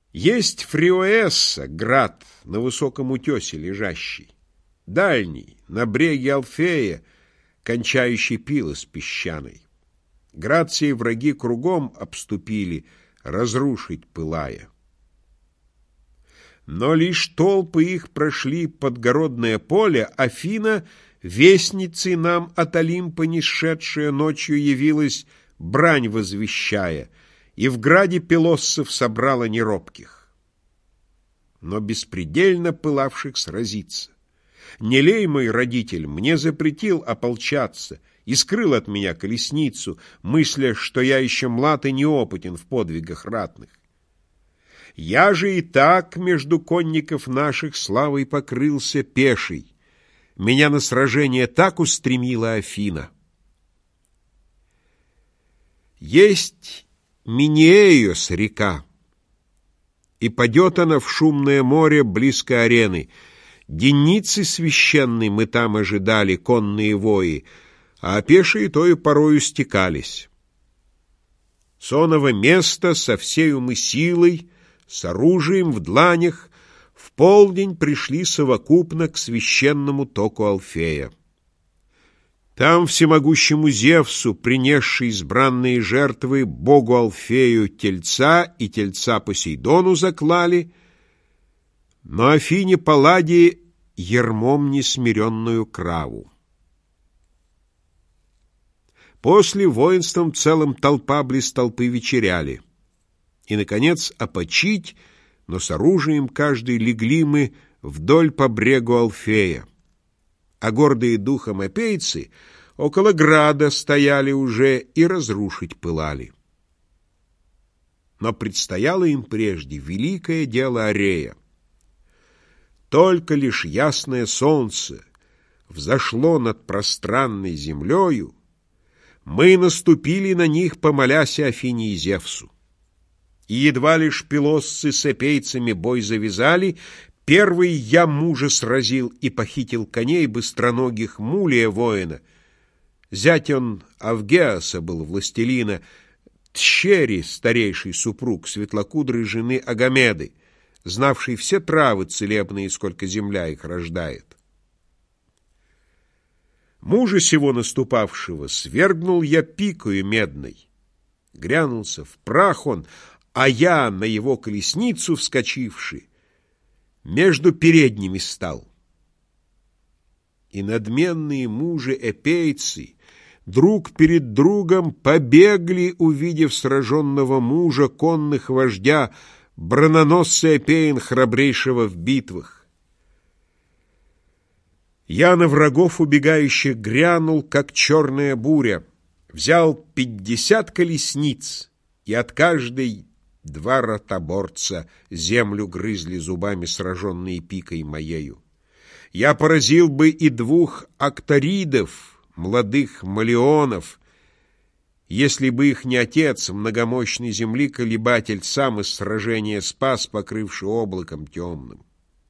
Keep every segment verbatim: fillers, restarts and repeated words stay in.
Есть Фриоэсса, град, на высоком утесе лежащий, дальний, на бреге Алфея, кончающий Пилос песчаной. Град сей враги кругом обступили, разрушить пылая. Но лишь толпы их прошли подгородное поле, Афина, вестницей нам от Олимпа несшедшая, ночью явилась, брань возвещая, и в граде пелоссов собрала неробких, но беспредельно пылавших сразиться. Нелей мой родитель мне запретил ополчаться и скрыл от меня колесницу, мысля, что я еще млад и неопытен в подвигах ратных. Я же и так между конников наших славой покрылся пеший. Меня на сражение так устремила Афина. Есть Минеиос река, и падет она в шумное море близко арены. Деницы священной мы там ожидали, конные вои, а пешие тою порою стекались. Соново место со всею мы силой, с оружием в дланях, в полдень пришли совокупно к священному току Алфея. Там всемогущему Зевсу, принесший избранные жертвы, богу Алфею тельца и тельца Посейдону заклали, но Афине Палладии ермом несмиренную краву. После воинством целым толпа близ толпы вечеряли. И, наконец, опочить, но с оружием каждый легли мы вдоль по брегу Алфея. А гордые духом эпейцы около града стояли уже и разрушить пылали. Но предстояло им прежде великое дело Арея. Только лишь ясное солнце взошло над пространной землею, мы наступили на них, помоляся Афине и Зевсу. И едва лишь пелоссы с эпейцами бой завязали, первый я мужа сразил и похитил коней быстроногих Мулия воина. Зять он Авгеаса был, властелина, Тщери, старейший супруг светлокудрой жены Агамеды, знавший все травы целебные, сколько земля их рождает. Мужа сего наступавшего свергнул я пикою медной. Грянулся в прах он, а я, на его колесницу вскочивший, между передними стал. И надменные мужи-эпейцы друг перед другом побегли, увидев сраженного мужа, конных вождя, брононосца Эпеин, храбрейшего в битвах. Я на врагов убегающих грянул, как черная буря, взял пятьдесят колесниц, и от каждой два ротоборца землю грызли зубами, сраженные пикой моею. Я поразил бы и двух акторидов, молодых малеонов, если бы их не отец, многомощный земли колебатель, сам из сражения спас, покрывший облаком темным.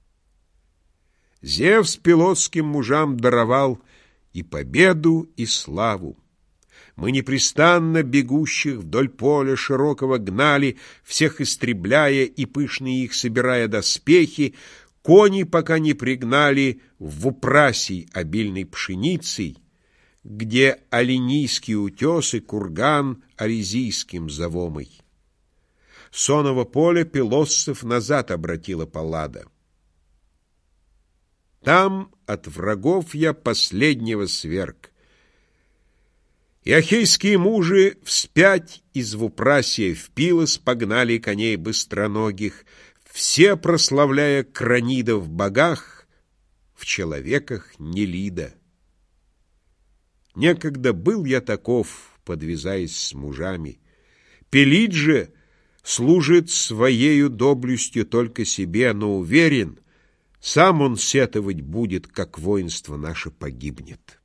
Зевс пелотским мужам даровал и победу, и славу. Мы непрестанно бегущих вдоль поля широкого гнали, всех истребляя и пышные их собирая доспехи, кони пока не пригнали в Упрасий обильной пшеницей, где Алинийские утесы курган Ализийским зовомый. Соново поле пелоссов назад обратила Паллада. Там от врагов я последнего сверг. И ахейские мужи вспять из Вупрасия в Пилос погнали коней быстроногих, все прославляя Кранида в богах, в человеках Нелида. Некогда был я таков, подвязаясь с мужами. Пелид же служит своею доблестью только себе, но уверен, сам он сетовать будет, как воинство наше погибнет.